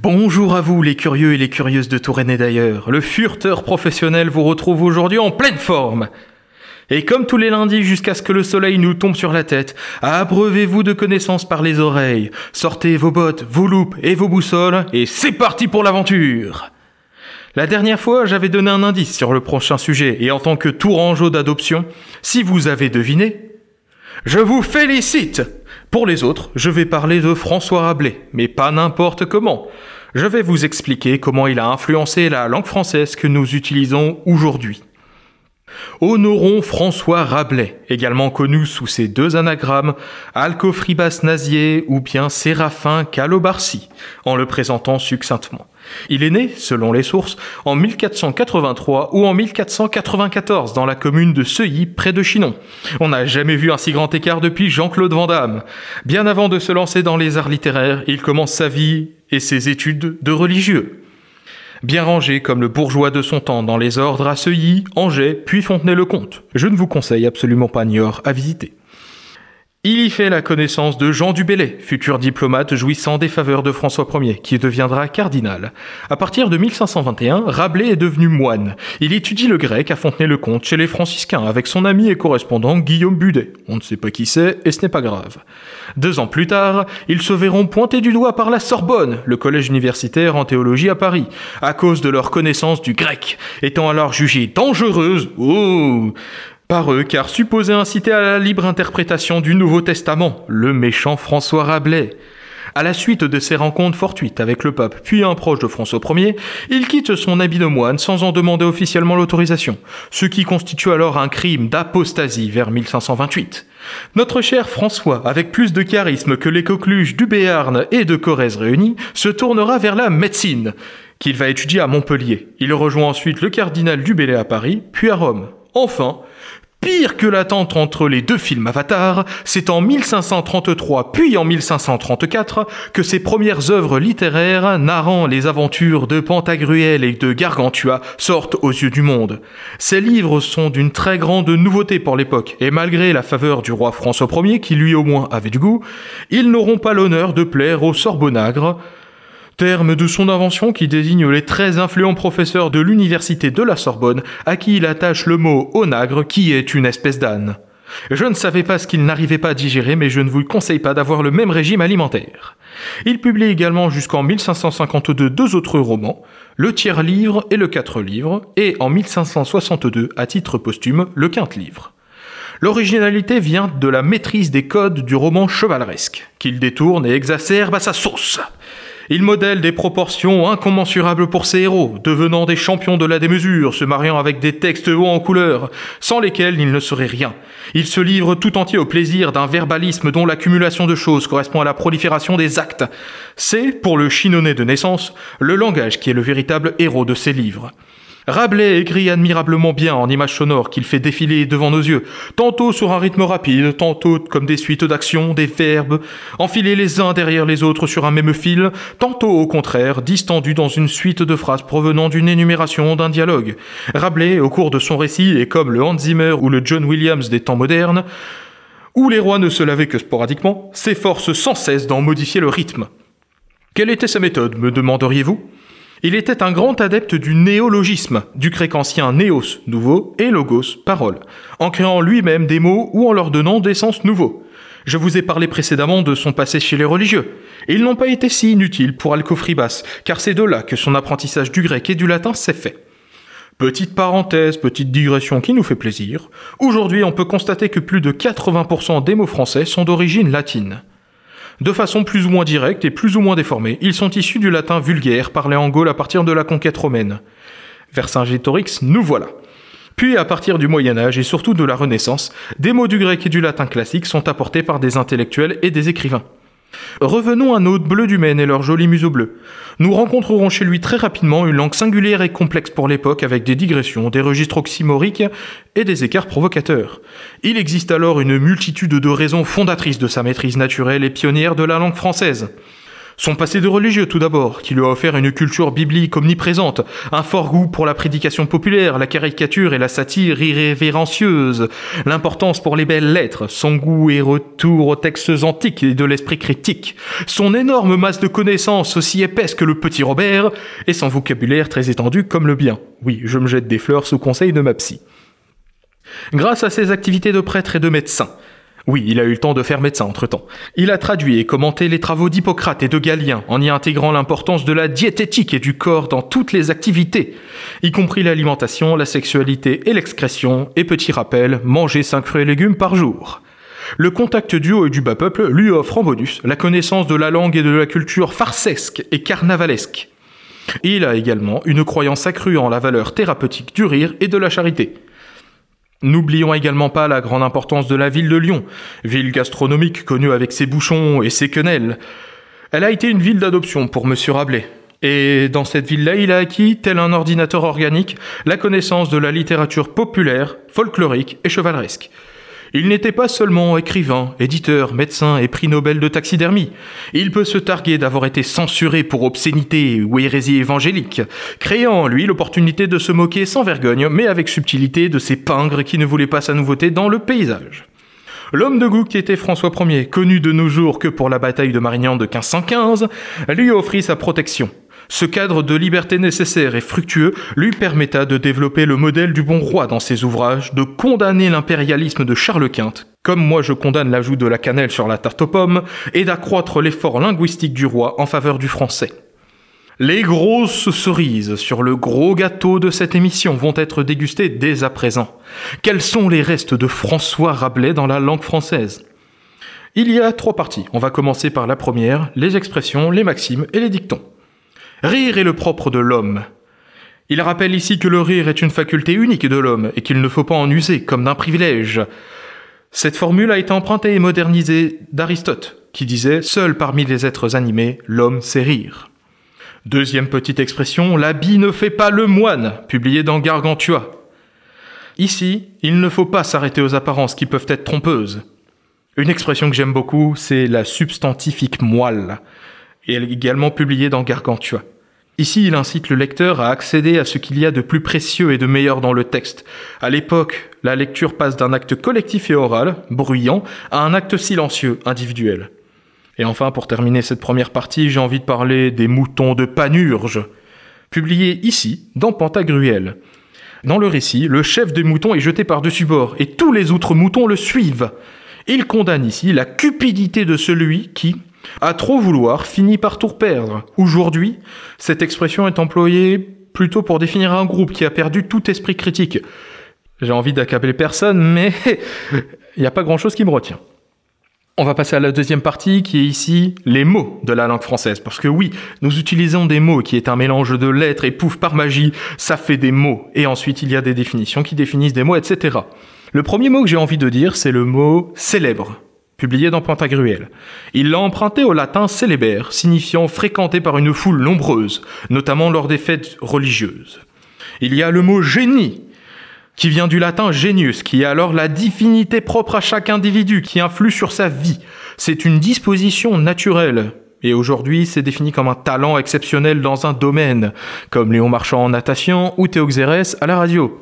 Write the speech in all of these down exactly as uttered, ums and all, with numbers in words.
Bonjour à vous les curieux et les curieuses de Touraine et d'ailleurs. Le fureteur professionnel vous retrouve aujourd'hui en pleine forme. Et comme tous les lundis jusqu'à ce que le soleil nous tombe sur la tête, abreuvez-vous de connaissances par les oreilles, sortez vos bottes, vos loupes et vos boussoles, et c'est parti pour l'aventure. La dernière fois, j'avais donné un indice sur le prochain sujet, et en tant que tourangeau d'adoption, si vous avez deviné, je vous félicite. Pour les autres, je vais parler de François Rabelais, mais pas n'importe comment. Je vais vous expliquer comment il a influencé la langue française que nous utilisons aujourd'hui. Honorons François Rabelais, également connu sous ses deux anagrammes Alcofribas Nazier ou bien Séraphin Calobarcy, en le présentant succinctement. Il est né, selon les sources, en mille quatre cent quatre-vingt-trois ou en mille quatre cent quatre-vingt-quatorze dans la commune de Seuilly, près de Chinon. On n'a jamais vu un si grand écart depuis Jean-Claude Van Damme. Bien avant de se lancer dans les arts littéraires, il commence sa vie et ses études de religieux. Bien rangé comme le bourgeois de son temps dans les ordres à Seuilly, Angers, puis Fontenay-le-Comte. Je ne vous conseille absolument pas Niort à visiter. Il y fait la connaissance de Jean du Bellay, futur diplomate jouissant des faveurs de François Ier, qui deviendra cardinal. À partir de mille cinq cent vingt et un, Rabelais est devenu moine. Il étudie le grec à Fontenay-le-Comte chez les franciscains avec son ami et correspondant Guillaume Budet. On ne sait pas qui c'est et ce n'est pas grave. Deux ans plus tard, ils se verront pointés du doigt par la Sorbonne, le collège universitaire en théologie à Paris, à cause de leur connaissance du grec, étant alors jugée dangereuse. Oh par eux, car supposé inciter à la libre interprétation du Nouveau Testament, le méchant François Rabelais. À la suite de ces rencontres fortuites avec le pape, puis un proche de François Ier, il quitte son habit de moine sans en demander officiellement l'autorisation, ce qui constitue alors un crime d'apostasie vers mille cinq cent vingt-huit. Notre cher François, avec plus de charisme que les coqueluches du Béarn et de Corrèze réunis, se tournera vers la médecine, qu'il va étudier à Montpellier. Il rejoint ensuite le cardinal du Bellay à Paris, puis à Rome. Enfin, pire que l'attente entre les deux films Avatar, c'est en mille cinq cent trente-trois puis en mille cinq cent trente-quatre que ses premières œuvres littéraires narrant les aventures de Pantagruel et de Gargantua sortent aux yeux du monde. Ces livres sont d'une très grande nouveauté pour l'époque, et malgré la faveur du roi François Ier, qui lui au moins avait du goût, ils n'auront pas l'honneur de plaire aux Sorbonnagres, terme de son invention qui désigne les très influents professeurs de l'université de la Sorbonne à qui il attache le mot onagre qui est une espèce d'âne. Je ne savais pas ce qu'il n'arrivait pas à digérer, mais je ne vous conseille pas d'avoir le même régime alimentaire. Il publie également jusqu'en mille cinq cent cinquante-deux deux autres romans, le tiers-livre et le quatre-livre, et en mille cinq cent soixante-deux, à titre posthume, le quinte-livre. L'originalité vient de la maîtrise des codes du roman chevaleresque, qu'il détourne et exacerbe à sa sauce. Il modèle des proportions incommensurables pour ses héros, devenant des champions de la démesure, se mariant avec des textes hauts en couleur, sans lesquels il ne serait rien. Il se livre tout entier au plaisir d'un verbalisme dont l'accumulation de choses correspond à la prolifération des actes. C'est, pour le Chinonnais de naissance, le langage qui est le véritable héros de ses livres. Rabelais écrit admirablement bien en images sonores qu'il fait défiler devant nos yeux, tantôt sur un rythme rapide, tantôt comme des suites d'actions, des verbes, enfilés les uns derrière les autres sur un même fil, tantôt au contraire, distendus dans une suite de phrases provenant d'une énumération, d'un dialogue. Rabelais, au cours de son récit, est comme le Hans Zimmer ou le John Williams des temps modernes, où les rois ne se lavaient que sporadiquement, s'efforce sans cesse d'en modifier le rythme. Quelle était sa méthode, me demanderiez-vous ? Il était un grand adepte du néologisme, du grec ancien néos, nouveau, et logos, parole, en créant lui-même des mots ou en leur donnant des sens nouveaux. Je vous ai parlé précédemment de son passé chez les religieux. Ils n'ont pas été si inutiles pour Alcofribas, car c'est de là que son apprentissage du grec et du latin s'est fait. Petite parenthèse, petite digression qui nous fait plaisir. Aujourd'hui, on peut constater que plus de quatre-vingts pour cent des mots français sont d'origine latine. De façon plus ou moins directe et plus ou moins déformée, ils sont issus du latin vulgaire parlé en Gaule à partir de la conquête romaine. Vercingétorix, nous voilà. Puis, à partir du Moyen-Âge et surtout de la Renaissance, des mots du grec et du latin classique sont apportés par des intellectuels et des écrivains. Revenons à nos bleus du Maine et leurs jolis museaux bleus. Nous rencontrerons chez lui très rapidement une langue singulière et complexe pour l'époque avec des digressions, des registres oxymoriques et des écarts provocateurs. Il existe alors une multitude de raisons fondatrices de sa maîtrise naturelle et pionnière de la langue française. Son passé de religieux tout d'abord, qui lui a offert une culture biblique omniprésente, un fort goût pour la prédication populaire, la caricature et la satire irrévérencieuse, l'importance pour les belles lettres, son goût et retour aux textes antiques et de l'esprit critique, son énorme masse de connaissances aussi épaisse que le petit Robert, et son vocabulaire très étendu comme le bien. Oui, je me jette des fleurs sous conseil de ma psy. Grâce à ses activités de prêtre et de médecin, oui, il a eu le temps de faire médecin entre-temps. Il a traduit et commenté les travaux d'Hippocrate et de Galien, en y intégrant l'importance de la diététique et du corps dans toutes les activités, y compris l'alimentation, la sexualité et l'excrétion, et petit rappel, manger cinq fruits et légumes par jour. Le contact du haut et du bas peuple lui offre en bonus la connaissance de la langue et de la culture farcesque et carnavalesque. Il a également une croyance accrue en la valeur thérapeutique du rire et de la charité. N'oublions également pas la grande importance de la ville de Lyon, ville gastronomique connue avec ses bouchons et ses quenelles. Elle a été une ville d'adoption pour Monsieur Rabelais. Et dans cette ville-là, il a acquis, tel un ordinateur organique, la connaissance de la littérature populaire, folklorique et chevaleresque. Il n'était pas seulement écrivain, éditeur, médecin et prix Nobel de taxidermie. Il peut se targuer d'avoir été censuré pour obscénité ou hérésie évangélique, créant en lui l'opportunité de se moquer sans vergogne, mais avec subtilité, de ces pingres qui ne voulaient pas sa nouveauté dans le paysage. L'homme de goût qui était François Ier, connu de nos jours que pour la bataille de Marignan de quinze cent quinze, lui offrit sa protection. Ce cadre de liberté nécessaire et fructueux lui permetta de développer le modèle du bon roi dans ses ouvrages, de condamner l'impérialisme de Charles Quint, comme moi je condamne l'ajout de la cannelle sur la tarte aux pommes, et d'accroître l'effort linguistique du roi en faveur du français. Les grosses cerises sur le gros gâteau de cette émission vont être dégustées dès à présent. Quels sont les restes de François Rabelais dans la langue française ? Il y a trois parties. On va commencer par la première, les expressions, les maximes et les dictons. Rire est le propre de l'homme. Il rappelle ici que le rire est une faculté unique de l'homme et qu'il ne faut pas en user comme d'un privilège. Cette formule a été empruntée et modernisée d'Aristote, qui disait « Seul parmi les êtres animés, l'homme sait rire ». Deuxième petite expression, « L'habit ne fait pas le moine », publié dans Gargantua. Ici, il ne faut pas s'arrêter aux apparences qui peuvent être trompeuses. Une expression que j'aime beaucoup, c'est la substantifique moelle, et elle est également publiée dans Gargantua. Ici, il incite le lecteur à accéder à ce qu'il y a de plus précieux et de meilleur dans le texte. À l'époque, la lecture passe d'un acte collectif et oral, bruyant, à un acte silencieux, individuel. Et enfin, pour terminer cette première partie, j'ai envie de parler des moutons de Panurge, publiés ici, dans Pantagruel. Dans le récit, le chef des moutons est jeté par-dessus bord, et tous les autres moutons le suivent. Il condamne ici la cupidité de celui qui, à trop vouloir, finit par tout perdre. Aujourd'hui, cette expression est employée plutôt pour définir un groupe qui a perdu tout esprit critique. J'ai envie d'accabler personne, mais il n'y a pas grand-chose qui me retient. On va passer à la deuxième partie, qui est ici les mots de la langue française. Parce que oui, nous utilisons des mots qui est un mélange de lettres et pouf, par magie, ça fait des mots. Et ensuite, il y a des définitions qui définissent des mots, et cetera. Le premier mot que j'ai envie de dire, c'est le mot « célèbre », publié dans Pantagruel. Il l'a emprunté au latin céléber, signifiant fréquenté par une foule nombreuse, notamment lors des fêtes religieuses. Il y a le mot génie, qui vient du latin genius, qui est alors la divinité propre à chaque individu, qui influe sur sa vie. C'est une disposition naturelle. Et aujourd'hui, c'est défini comme un talent exceptionnel dans un domaine, comme Léon Marchand en natation ou Théo Xérès à la radio.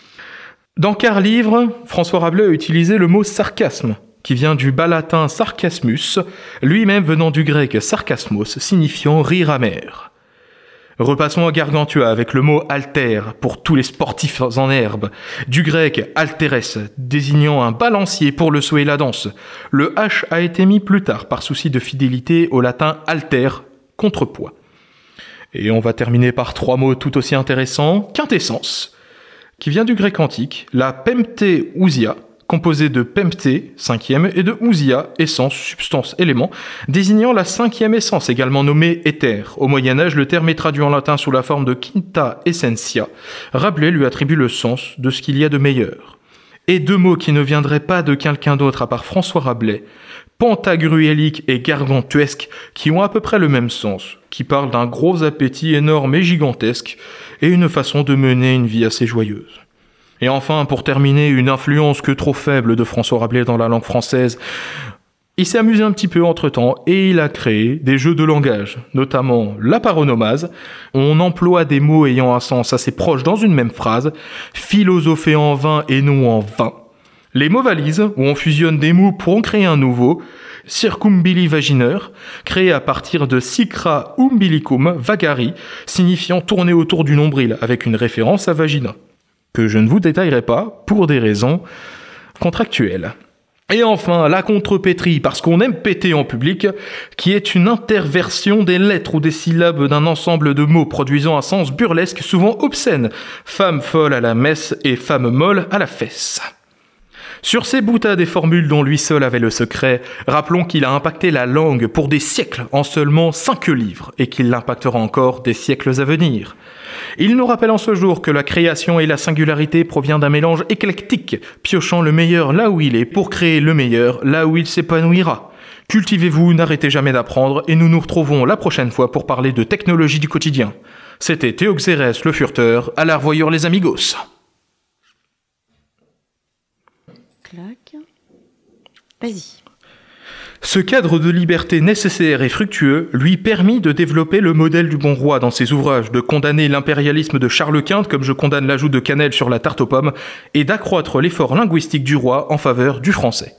Dans Quart livre, François Rabelais a utilisé le mot sarcasme, qui vient du bas latin sarcasmus, lui-même venant du grec sarcasmos, signifiant rire amer. Repassons à Gargantua avec le mot alter pour tous les sportifs en herbe, du grec alteres, désignant un balancier pour le saut et la danse. Le H a été mis plus tard par souci de fidélité au latin alter, contrepoids. Et on va terminer par trois mots tout aussi intéressants, quintessence, qui vient du grec antique, la pemptéousia, composé de pempté, cinquième, et de ousia, essence, substance, élément, désignant la cinquième essence, également nommée éther. Au Moyen-Âge, le terme est traduit en latin sous la forme de quinta essentia. Rabelais lui attribue le sens de ce qu'il y a de meilleur. Et deux mots qui ne viendraient pas de quelqu'un d'autre à part François Rabelais, pantagruélique et gargantuesque, qui ont à peu près le même sens, qui parlent d'un gros appétit énorme et gigantesque, et une façon de mener une vie assez joyeuse. Et enfin, pour terminer, une influence que trop faible de François Rabelais dans la langue française. Il s'est amusé un petit peu entre-temps et il a créé des jeux de langage, notamment la paronomase. On emploie des mots ayant un sens assez proche dans une même phrase, philosopher en vain et non en vain. Les mots valises, où on fusionne des mots pour en créer un nouveau, circumbilivagineur, créé à partir de sicra umbilicum vagari, signifiant tourner autour du nombril, avec une référence à vagina, que je ne vous détaillerai pas pour des raisons contractuelles. Et enfin, la contrepétrie, parce qu'on aime péter en public, qui est une interversion des lettres ou des syllabes d'un ensemble de mots produisant un sens burlesque souvent obscène. Femme folle à la messe et femme molle à la fesse. Sur ces boutades et formules dont lui seul avait le secret, rappelons qu'il a impacté la langue pour des siècles en seulement cinq livres, et qu'il l'impactera encore des siècles à venir. Il nous rappelle en ce jour que la création et la singularité provient d'un mélange éclectique, piochant le meilleur là où il est pour créer le meilleur là où il s'épanouira. Cultivez-vous, n'arrêtez jamais d'apprendre, et nous nous retrouvons la prochaine fois pour parler de technologie du quotidien. C'était Théoxérès le Furteur, à la revoyure les amigos. Clac. Vas-y. Ce cadre de liberté nécessaire et fructueux lui permit de développer le modèle du bon roi dans ses ouvrages, de condamner l'impérialisme de Charles Quint comme je condamne l'ajout de cannelle sur la tarte aux pommes, et d'accroître l'effort linguistique du roi en faveur du français.